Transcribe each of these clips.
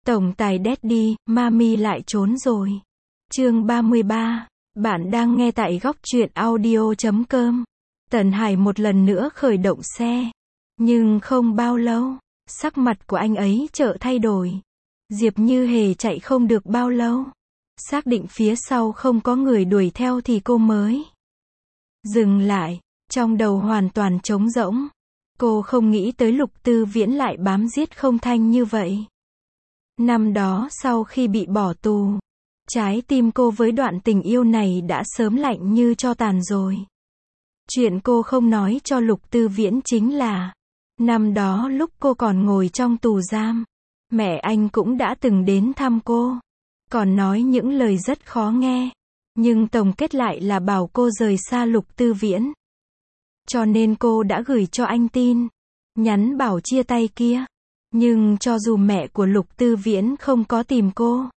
Tổng tài Daddy, Mami lại trốn rồi. Chương 33. Bạn đang nghe tại góc truyện audio.com. Tần Hải một lần nữa khởi động xe. Nhưng không bao lâu, sắc mặt của anh ấy chợt thay đổi. Diệp Như Hề chạy không được bao lâu. Xác định phía sau không có người đuổi theo thì cô mới dừng lại. Trong đầu hoàn toàn trống rỗng. Cô không nghĩ tới Lục Tư Viễn lại bám giết không thanh như vậy. Năm đó sau khi bị bỏ tù, trái tim cô với đoạn tình yêu này đã sớm lạnh như tro tàn rồi. Chuyện cô không nói cho Lục Tư Viễn chính là, năm đó lúc cô còn ngồi trong tù giam, mẹ anh cũng đã từng đến thăm cô, còn nói những lời rất khó nghe, nhưng tổng kết lại là bảo cô rời xa Lục Tư Viễn. Cho nên cô đã gửi cho anh tin, nhắn bảo chia tay kia. Nhưng cho dù mẹ của Lục Tư Viễn không có tìm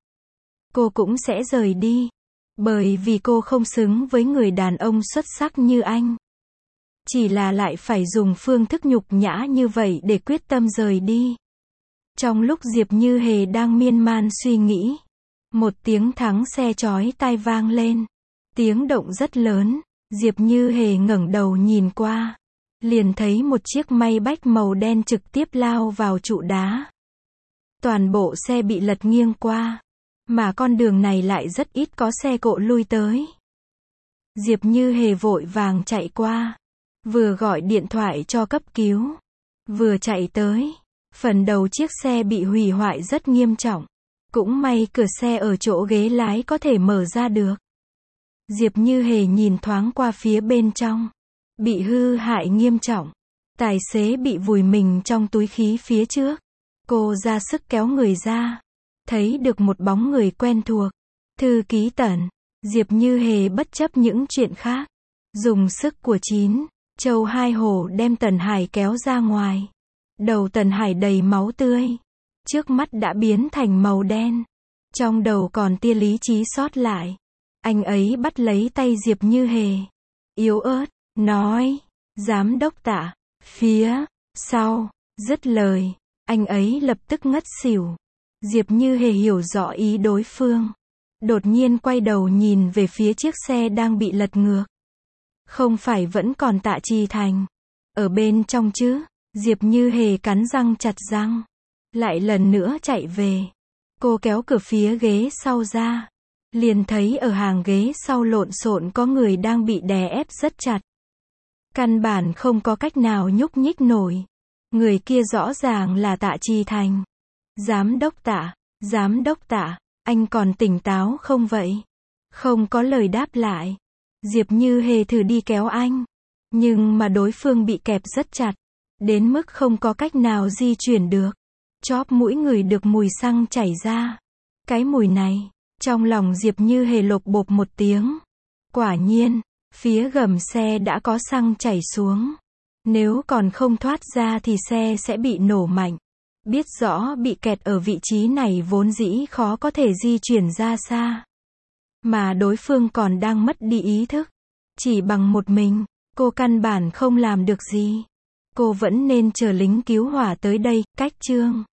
cô cũng sẽ rời đi. Bởi vì cô không xứng với người đàn ông xuất sắc như anh. Chỉ là lại phải dùng phương thức nhục nhã như vậy để quyết tâm rời đi. Trong lúc Diệp Như Hề đang miên man suy nghĩ, một tiếng thắng xe chói tai vang lên. Tiếng động rất lớn, Diệp Như Hề ngẩng đầu nhìn qua. Liền thấy một chiếc Maybach màu đen trực tiếp lao vào trụ đá. Toàn bộ xe bị lật nghiêng qua, mà con đường này lại rất ít có xe cộ lui tới. Diệp Như Hề vội vàng chạy qua, vừa gọi điện thoại cho cấp cứu, vừa chạy tới. Phần đầu chiếc xe bị hủy hoại rất nghiêm trọng. Cũng may cửa xe ở chỗ ghế lái có thể mở ra được. Diệp Như Hề nhìn thoáng qua phía bên trong. Bị hư hại nghiêm trọng. Tài xế bị vùi mình trong túi khí phía trước. Cô ra sức kéo người ra. Thấy được một bóng người quen thuộc. Thư ký Tần. Diệp Như Hề bất chấp những chuyện khác. Dùng sức của 9 châu 2 hổ đem Tần Hải kéo ra ngoài. Đầu Tần Hải đầy máu tươi. Trước mắt đã biến thành màu đen. Trong đầu còn tia lý trí sót lại. Anh ấy bắt lấy tay Diệp Như Hề. Yếu ớt nói, giám đốc Tạ, phía sau, dứt lời, anh ấy lập tức ngất xỉu. Diệp Như Hề hiểu rõ ý đối phương. Đột nhiên quay đầu nhìn về phía chiếc xe đang bị lật ngược. Không phải vẫn còn Tạ Chi Thành ở bên trong chứ? Diệp Như Hề cắn răng chặt răng. Lại lần nữa chạy về. Cô kéo cửa phía ghế sau ra. Liền thấy ở hàng ghế sau lộn xộn có người đang bị đè ép rất chặt. Căn bản không có cách nào nhúc nhích nổi. Người kia rõ ràng là Tạ Chi Thành. Giám đốc Tạ, anh còn tỉnh táo không vậy? Không có lời đáp lại. Diệp Như Hề thử đi kéo anh. Nhưng mà đối phương bị kẹp rất chặt. Đến mức không có cách nào di chuyển được. Chóp mũi người được mùi xăng chảy ra. Cái mùi này, trong lòng Diệp Như Hề lộp bộp một tiếng. Quả nhiên, phía gầm xe đã có xăng chảy xuống. Nếu còn không thoát ra thì xe sẽ bị nổ mạnh. Biết rõ bị kẹt ở vị trí này vốn dĩ khó có thể di chuyển ra xa. Mà đối phương còn đang mất đi ý thức. Chỉ bằng một mình, cô căn bản không làm được gì. Cô vẫn nên chờ lính cứu hỏa tới đây, cách chương